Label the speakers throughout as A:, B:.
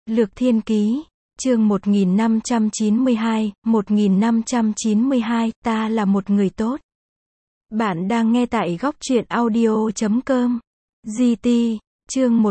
A: Lược Thiên Ký, chương 1592, ta là một người tốt. Bạn đang nghe tại góc truyện audio.com. GT, chương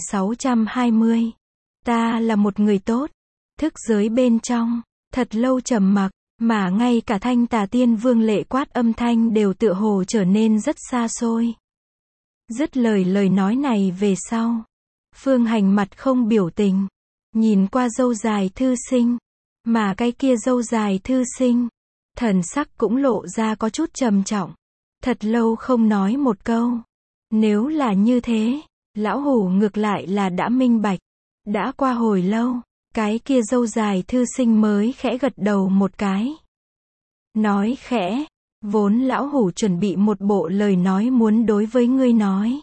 A: 1620. Ta là một người tốt. Thức giới bên trong, thật lâu trầm mặc, mà ngay cả Thanh Tà Tiên Vương lệ quát âm thanh đều tựa hồ trở nên rất xa xôi. Dứt lời nói này về sau, Phương Hành mặt không biểu tình, nhìn qua dâu dài thư sinh, mà cái kia dâu dài thư sinh, thần sắc cũng lộ ra có chút trầm trọng. Thật lâu không nói một câu. Nếu là như thế, lão hủ ngược lại là đã minh bạch. Đã qua hồi lâu, cái kia dâu dài thư sinh mới khẽ gật đầu một cái. Nói khẽ, vốn lão hủ chuẩn bị một bộ lời nói muốn đối với ngươi nói.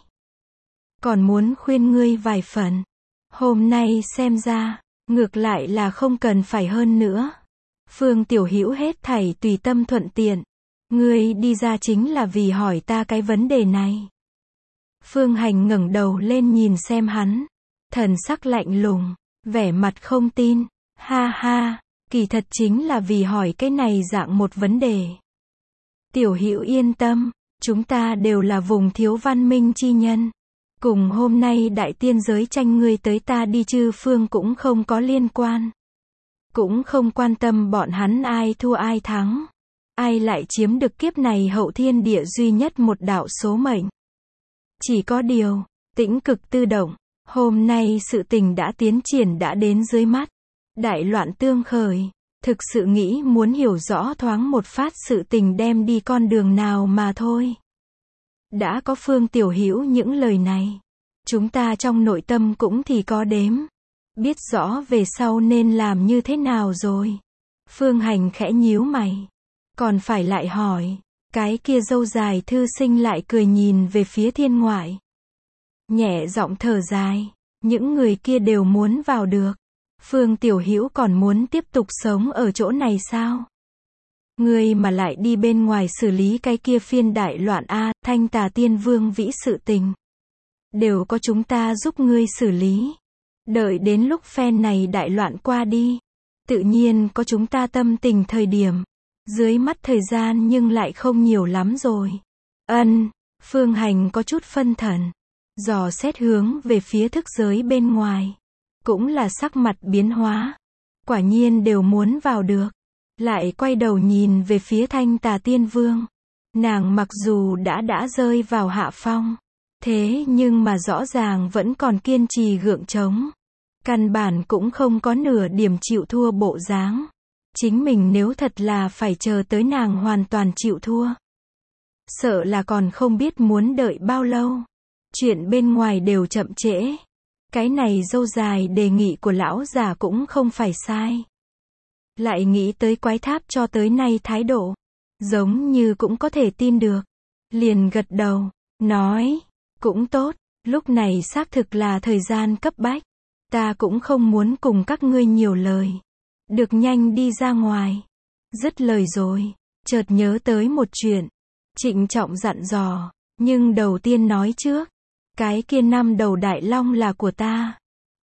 A: Còn muốn khuyên ngươi vài phần. Hôm nay xem ra, ngược lại là không cần phải hơn nữa. Phương Tiểu Hữu hết thảy tùy tâm thuận tiện. Ngươi đi ra chính là vì hỏi ta cái vấn đề này. Phương Hành ngẩng đầu lên nhìn xem hắn. Thần sắc lạnh lùng, vẻ mặt không tin. Ha ha, kỳ thật chính là vì hỏi cái này dạng một vấn đề. Tiểu Hữu yên tâm, chúng ta đều là vùng thiếu văn minh chi nhân. Cùng hôm nay đại tiên giới tranh ngươi tới ta đi chư phương cũng không có liên quan. Cũng không quan tâm bọn hắn ai thua ai thắng. Ai lại chiếm được kiếp này hậu thiên địa duy nhất một đạo số mệnh. Chỉ có điều, tĩnh cực tư động, hôm nay sự tình đã tiến triển đã đến dưới mắt. Đại loạn tương khởi, thực sự nghĩ muốn hiểu rõ thoáng một phát sự tình đem đi con đường nào mà thôi. Đã có Phương Tiểu Hữu những lời này, chúng ta trong nội tâm cũng thì có đếm. Biết rõ về sau nên làm như thế nào rồi. Phương Hành khẽ nhíu mày. Còn phải lại hỏi. Cái kia dâu dài thư sinh lại cười nhìn về phía thiên ngoại. Nhẹ giọng thở dài. Những người kia đều muốn vào được. Phương Tiểu Hữu còn muốn tiếp tục sống ở chỗ này sao? Ngươi mà lại đi bên ngoài xử lý cái kia phiên đại loạn a, Thanh Tà Tiên Vương vĩ sự tình. Đều có chúng ta giúp ngươi xử lý. Đợi đến lúc phen này đại loạn qua đi. Tự nhiên có chúng ta tâm tình thời điểm. Dưới mắt thời gian nhưng lại không nhiều lắm rồi. Phương Hành có chút phân thần. Dò xét hướng về phía thức giới bên ngoài. Cũng là sắc mặt biến hóa. Quả nhiên đều muốn vào được. Lại quay đầu nhìn về phía Thanh Tà Tiên Vương. Nàng mặc dù đã rơi vào hạ phong. Thế nhưng mà rõ ràng vẫn còn kiên trì gượng chống. Căn bản cũng không có nửa điểm chịu thua bộ dáng. Chính mình nếu thật là phải chờ tới nàng hoàn toàn chịu thua. Sợ là còn không biết muốn đợi bao lâu. Chuyện bên ngoài đều chậm trễ. Cái này dâu dài đề nghị của lão già cũng không phải sai. Lại nghĩ tới quái tháp cho tới nay thái độ. Giống như cũng có thể tin được. Liền gật đầu, nói, cũng tốt, lúc này xác thực là thời gian cấp bách. Ta cũng không muốn cùng các ngươi nhiều lời. Được nhanh đi ra ngoài. Dứt lời rồi, chợt nhớ tới một chuyện. Trịnh trọng dặn dò, nhưng đầu tiên nói trước. Cái kia 5 đầu đại long là của ta.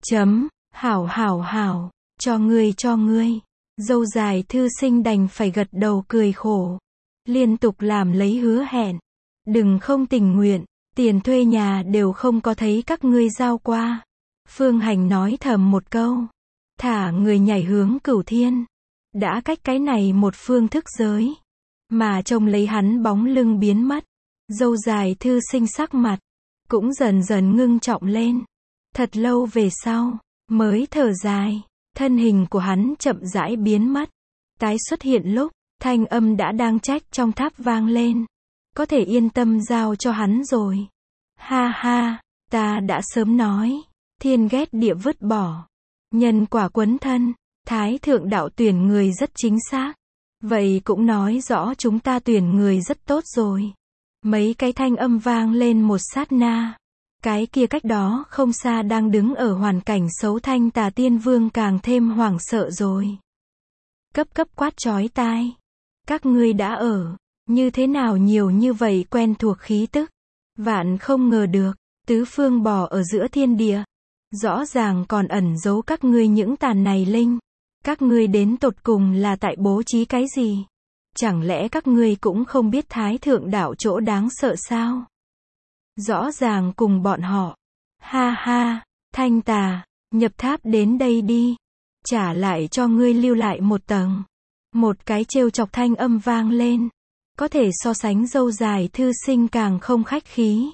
A: Hảo, cho ngươi. Dâu dài thư sinh đành phải gật đầu cười khổ. Liên tục làm lấy hứa hẹn. Đừng không tình nguyện, tiền thuê nhà đều không có thấy các ngươi giao qua. Phương Hành nói thầm một câu. Thả người nhảy hướng cửu thiên. Đã cách cái này một phương thức giới. Mà trông lấy hắn bóng lưng biến mất. Dâu dài thư sinh sắc mặt. Cũng dần dần ngưng trọng lên. Thật lâu về sau. Mới thở dài. Thân hình của hắn chậm rãi biến mất. Tái xuất hiện lúc. Thanh âm đã đang trách trong tháp vang lên. Có thể yên tâm giao cho hắn rồi. Ha ha. Ta đã sớm nói. Thiên ghét địa vứt bỏ. Nhân quả quấn thân. Thái thượng đạo tuyển người rất chính xác. Vậy cũng nói rõ chúng ta tuyển người rất tốt rồi. Mấy cái thanh âm vang lên một sát na. Cái kia cách đó không xa đang đứng ở hoàn cảnh xấu Thanh Tà Tiên Vương càng thêm hoảng sợ rồi. Cấp quát chói tai. Các ngươi đã ở. Như thế nào nhiều như vậy quen thuộc khí tức. Vạn không ngờ được. Tứ phương bò ở giữa thiên địa. Rõ ràng còn ẩn giấu các ngươi những tàn này linh. Các ngươi đến tột cùng là tại bố trí cái gì? Chẳng lẽ các ngươi cũng không biết Thái Thượng Đạo chỗ đáng sợ sao? Rõ ràng cùng bọn họ. Ha ha, Thanh Tà, nhập tháp đến đây đi. Trả lại cho ngươi lưu lại một tầng. Một cái trêu chọc thanh âm vang lên. Có thể so sánh dâu dài thư sinh càng không khách khí.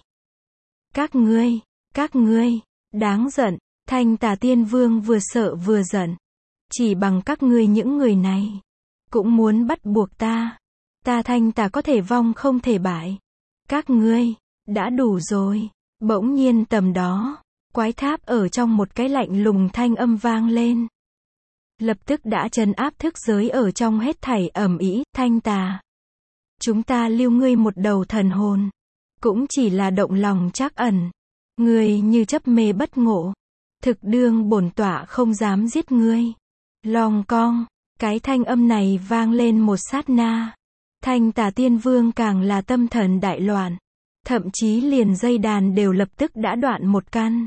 A: Các ngươi, đáng giận. Thanh Tà Tiên Vương vừa sợ vừa giận. Chỉ bằng các ngươi những người này, cũng muốn bắt buộc ta. Ta Thanh Tà có thể vong không thể bại. Các ngươi, đã đủ rồi. Bỗng nhiên tầm đó, quái tháp ở trong một cái lạnh lùng thanh âm vang lên. Lập tức đã trấn áp thức giới ở trong hết thảy ầm ĩ. Thanh Tà, chúng ta lưu ngươi một đầu thần hồn. Cũng chỉ là động lòng trắc ẩn. Ngươi như chấp mê bất ngộ. Thực đương bổn tọa không dám giết ngươi. Long cong, cái thanh âm này vang lên một sát na. Thanh Tà Tiên Vương càng là tâm thần đại loạn. Thậm chí liền dây đàn đều lập tức đã đoạn một căn.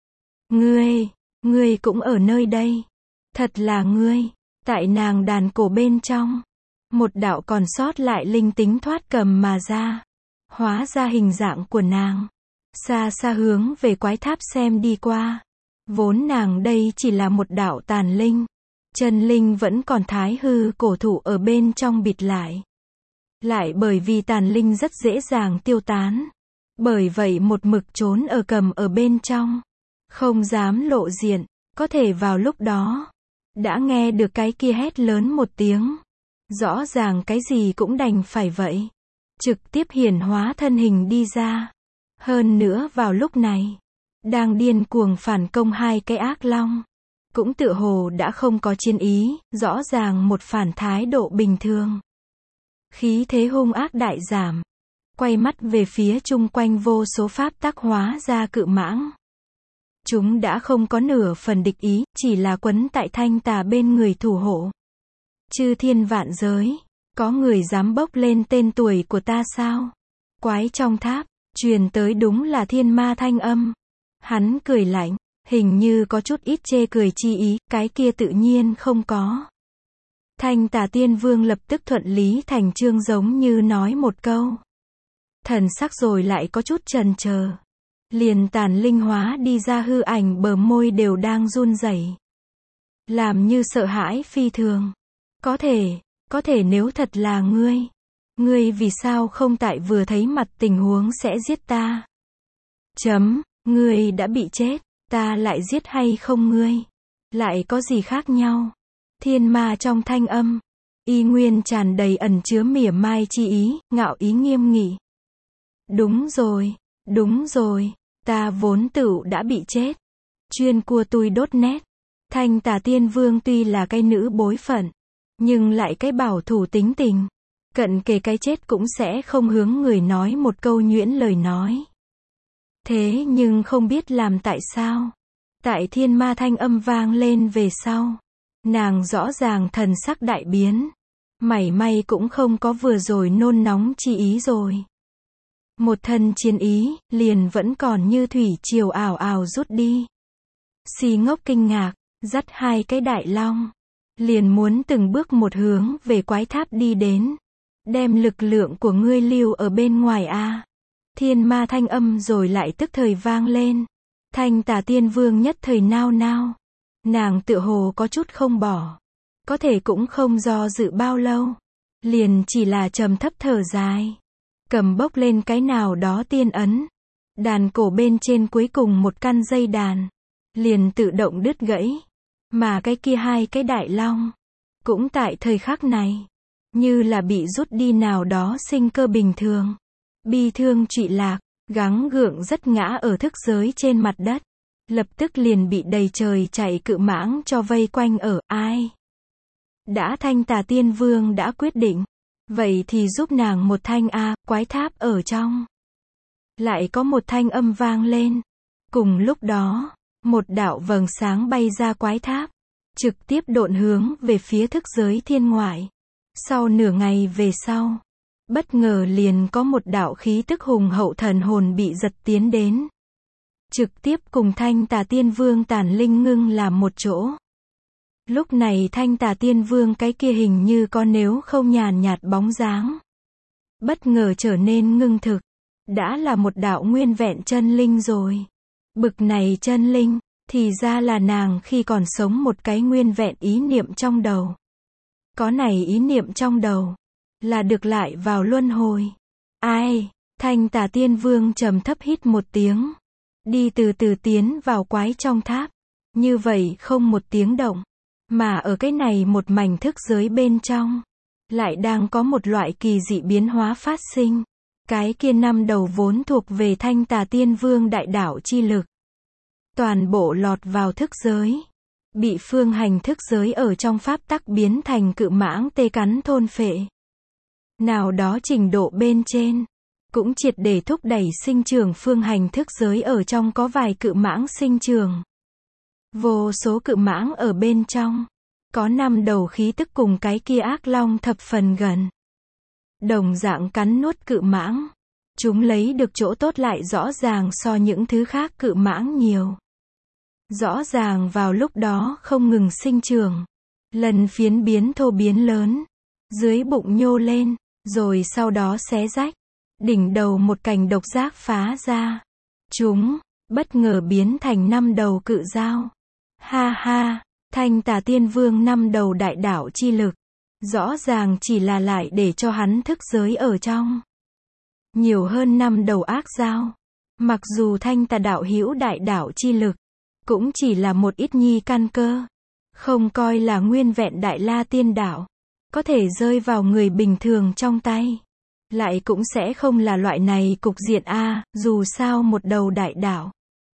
A: Ngươi cũng ở nơi đây. Thật là ngươi. Tại nàng đàn cổ bên trong. Một đạo còn sót lại linh tính thoát cầm mà ra. Hóa ra hình dạng của nàng. Xa xa hướng về quái tháp xem đi qua. Vốn nàng đây chỉ là một đạo tàn linh. Chân linh vẫn còn thái hư cổ thụ ở bên trong bịt lại. Lại bởi vì tàn linh rất dễ dàng tiêu tán. Bởi vậy một mực trốn ở cầm ở bên trong. Không dám lộ diện. Có thể vào lúc đó. Đã nghe được cái kia hét lớn một tiếng. Rõ ràng cái gì cũng đành phải vậy. Trực tiếp hiển hóa thân hình đi ra. Hơn nữa vào lúc này. Đang điên cuồng phản công hai cái ác long. Cũng tựa hồ đã không có chiến ý. Rõ ràng một phản thái độ bình thường. Khí thế hung ác đại giảm. Quay mắt về phía chung quanh vô số pháp tắc hóa ra cự mãng. Chúng đã không có nửa phần địch ý, chỉ là quấn tại Thanh Tà bên người thủ hộ. Chư thiên vạn giới, có người dám bốc lên tên tuổi của ta sao? Quái trong tháp, truyền tới đúng là thiên ma thanh âm. Hắn cười lạnh, hình như có chút ít chê cười chi ý, cái kia tự nhiên không có. Thanh Tà Tiên Vương lập tức thuận lý thành chương giống như nói một câu. Thần sắc rồi lại có chút chần chờ. Liền tàn linh hóa đi ra hư ảnh bờ môi đều đang run rẩy. Làm như sợ hãi phi thường. Có thể nếu thật là ngươi vì sao không tại vừa thấy mặt tình huống sẽ giết ta? Ngươi đã bị chết, ta lại giết hay không ngươi? Lại có gì khác nhau? Thiên ma trong thanh âm, y nguyên tràn đầy ẩn chứa mỉa mai chi ý, ngạo ý nghiêm nghị. Đúng rồi, ta vốn tựu đã bị chết. Chuyên cua tui đốt nét. Thanh Tà Tiên Vương tuy là cái nữ bối phận, nhưng lại cái bảo thủ tính tình. Cận kề cái chết cũng sẽ không hướng người nói một câu nhuyễn lời nói. Thế nhưng không biết làm tại sao. Tại thiên ma thanh âm vang lên về sau. Nàng rõ ràng thần sắc đại biến. Mảy may cũng không có vừa rồi nôn nóng chi ý rồi. Một thân chiến ý, liền vẫn còn như thủy triều ào ào rút đi. Si ngốc kinh ngạc, dắt hai cái đại long. Liền muốn từng bước một hướng về quái tháp đi đến. Đem lực lượng của ngươi lưu ở bên ngoài a. Thiên ma thanh âm rồi lại tức thời vang lên. Thanh Tà Tiên Vương nhất thời nao nao. Nàng tựa hồ có chút không bỏ. Có thể cũng không do dự bao lâu. Liền chỉ là trầm thấp thở dài. Cầm bốc lên cái nào đó tiên ấn. Đàn cổ bên trên cuối cùng một căn dây đàn. Liền tự động đứt gãy. Mà cái kia hai cái đại long. Cũng tại thời khắc này. Như là bị rút đi nào đó sinh cơ bình thường. Bi thương trụy lạc. Gắng gượng rất ngã ở thức giới trên mặt đất. Lập tức liền bị đầy trời chạy cự mãng cho vây quanh ở ai. Đã Thanh Tà Tiên Vương đã quyết định. Vậy thì giúp nàng một thanh quái tháp ở trong. Lại có một thanh âm vang lên. Cùng lúc đó, một đạo vầng sáng bay ra quái tháp. Trực tiếp độn hướng về phía thức giới thiên ngoại. Sau nửa ngày về sau. Bất ngờ liền có một đạo khí tức hùng hậu thần hồn bị giật tiến đến. trực tiếp cùng Thanh Tà Tiên Vương Tản Linh ngưng làm một chỗ. Lúc này Thanh Tà Tiên Vương cái kia hình như có nếu không nhàn nhạt bóng dáng, bất ngờ trở nên ngưng thực, đã là một đạo nguyên vẹn chân linh rồi. Bực này chân linh, thì ra là nàng khi còn sống một cái nguyên vẹn ý niệm trong đầu. Có này ý niệm trong đầu, là được lại vào luân hồi. Ai? Thanh Tà Tiên Vương trầm thấp hít một tiếng, đi từ từ tiến vào quái trong tháp. Như vậy không một tiếng động, mà ở cái này một mảnh thức giới bên trong, lại đang có một loại kỳ dị biến hóa phát sinh. Cái kia năm đầu vốn thuộc về Thanh Tà Tiên Vương đại đạo chi lực, toàn bộ lọt vào thức giới, bị phương hành thức giới ở trong pháp tắc biến thành cự mãng tê cắn thôn phệ. Nào đó trình độ bên trên, cũng triệt để thúc đẩy sinh trưởng phương hành thức giới ở trong có vài cự mãng sinh trưởng. Vô số cự mãng ở bên trong, có năm đầu khí tức cùng cái kia ác long thập phần gần. Đồng dạng cắn nuốt cự mãng, chúng lấy được chỗ tốt lại rõ ràng so những thứ khác cự mãng nhiều. Rõ ràng vào lúc đó không ngừng sinh trưởng, lần phiến biến thô biến lớn, dưới bụng nhô lên, rồi sau đó xé rách, đỉnh đầu một cành độc giác phá ra. Chúng, bất ngờ biến thành năm đầu cự dao. Ha ha, Thanh Tà Tiên Vương năm đầu đại đạo chi lực, rõ ràng chỉ là lại để cho hắn thức giới ở trong. Nhiều hơn năm đầu ác dao. Mặc dù Thanh Tà đạo hữu đại đạo chi lực, cũng chỉ là một ít nhi căn cơ, không coi là nguyên vẹn đại la tiên đạo, có thể rơi vào người bình thường trong tay. Lại cũng sẽ không là loại này cục diện a, dù sao một đầu đại đạo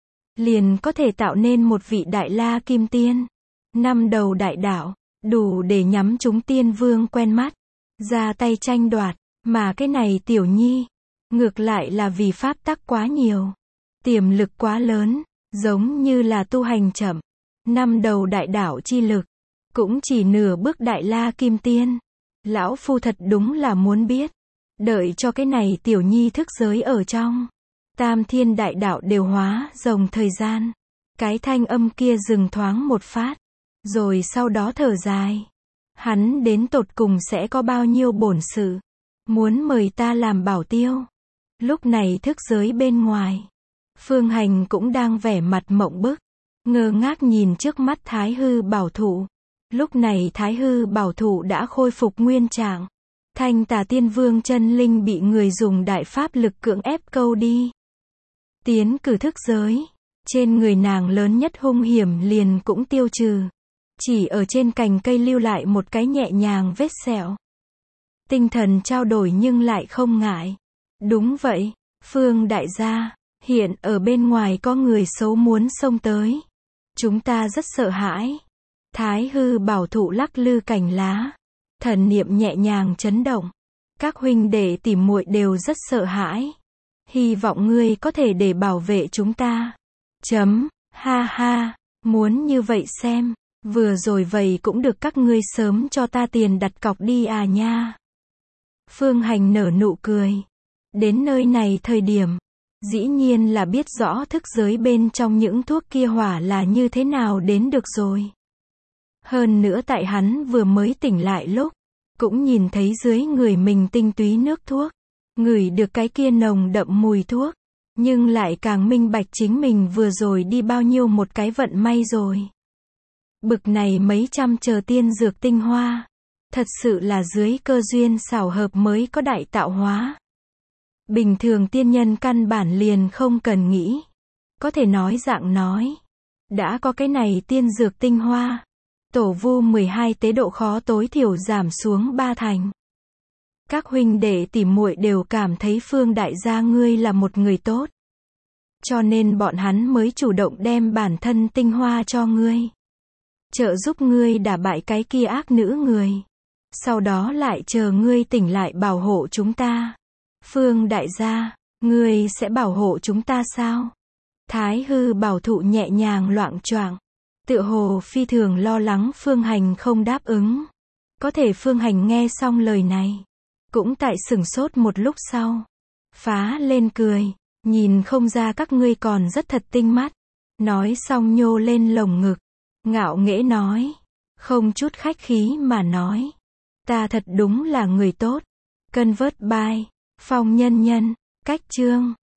A: liền có thể tạo nên một vị đại la kim tiên. Năm đầu đại đạo, đủ để nhắm chúng tiên vương quen mắt, ra tay tranh đoạt, mà cái này tiểu nhi, ngược lại là vì pháp tắc quá nhiều, tiềm lực quá lớn, giống như là tu hành chậm. Năm đầu đại đạo chi lực, cũng chỉ nửa bước đại la kim tiên. Lão phu thật đúng là muốn biết, đợi cho cái này tiểu nhi thức giới ở trong, tam thiên đại đạo đều hóa rồng thời gian. Cái thanh âm kia dừng thoáng một phát, rồi sau đó thở dài. Hắn đến tột cùng sẽ có bao nhiêu bổn sự, muốn mời ta làm bảo tiêu. Lúc này thức giới bên ngoài, Phương Hành cũng đang vẻ mặt mộng bức, ngơ ngác nhìn trước mắt Thái Hư Bảo Thụ. Lúc này Thái Hư Bảo Thụ đã khôi phục nguyên trạng. Thanh Tà Tiên Vương chân linh bị người dùng đại pháp lực cưỡng ép câu đi, tiến cử thức giới. Trên người nàng lớn nhất hung hiểm liền cũng tiêu trừ, chỉ ở trên cành cây lưu lại một cái nhẹ nhàng vết sẹo. Tinh thần trao đổi nhưng lại không ngại. Đúng vậy, Phương đại gia, hiện ở bên ngoài có người xấu muốn xông tới, chúng ta rất sợ hãi. Thái Hư Bảo Thụ lắc lư cành lá, thần niệm nhẹ nhàng chấn động. Các huynh đệ tỉ muội đều rất sợ hãi, hy vọng ngươi có thể để bảo vệ chúng ta. Ha ha, muốn như vậy xem, vừa rồi vậy cũng được các ngươi sớm cho ta tiền đặt cọc đi à nha. Phương Hành nở nụ cười. Đến nơi này thời điểm, dĩ nhiên là biết rõ thức giới bên trong những thuốc kia hỏa là như thế nào đến được rồi. Hơn nữa tại hắn vừa mới tỉnh lại lúc, cũng nhìn thấy dưới người mình tinh túy nước thuốc, ngửi được cái kia nồng đậm mùi thuốc, nhưng lại càng minh bạch chính mình vừa rồi đi bao nhiêu một cái vận may rồi. Bực này mấy trăm chờ tiên dược tinh hoa, thật sự là dưới cơ duyên xảo hợp mới có đại tạo hóa. Bình thường tiên nhân căn bản liền không cần nghĩ. Có thể nói dạng nói, đã có cái này tiên dược tinh hoa, tổ vu 12 tế độ khó tối thiểu giảm xuống 3 thành. Các huynh đệ tỉ muội đều cảm thấy Phương đại gia ngươi là một người tốt, cho nên bọn hắn mới chủ động đem bản thân tinh hoa cho ngươi, trợ giúp ngươi đả bại cái kia ác nữ người, sau đó lại chờ ngươi tỉnh lại bảo hộ chúng ta. Phương đại gia, ngươi sẽ bảo hộ chúng ta sao? Thái Hư Bảo Thụ nhẹ nhàng loạng choạng, tựa hồ phi thường lo lắng Phương Hành không đáp ứng. Có thể Phương Hành nghe xong lời này, cũng tại sửng sốt một lúc sau, phá lên cười, Nhìn không ra các ngươi còn rất thật tinh mắt. Nói xong nhô lên lồng ngực. Ngạo nghễ nói. Không chút khách khí mà nói. Ta thật đúng là người tốt. Convert by Phong Nhân Nhân. Cách chương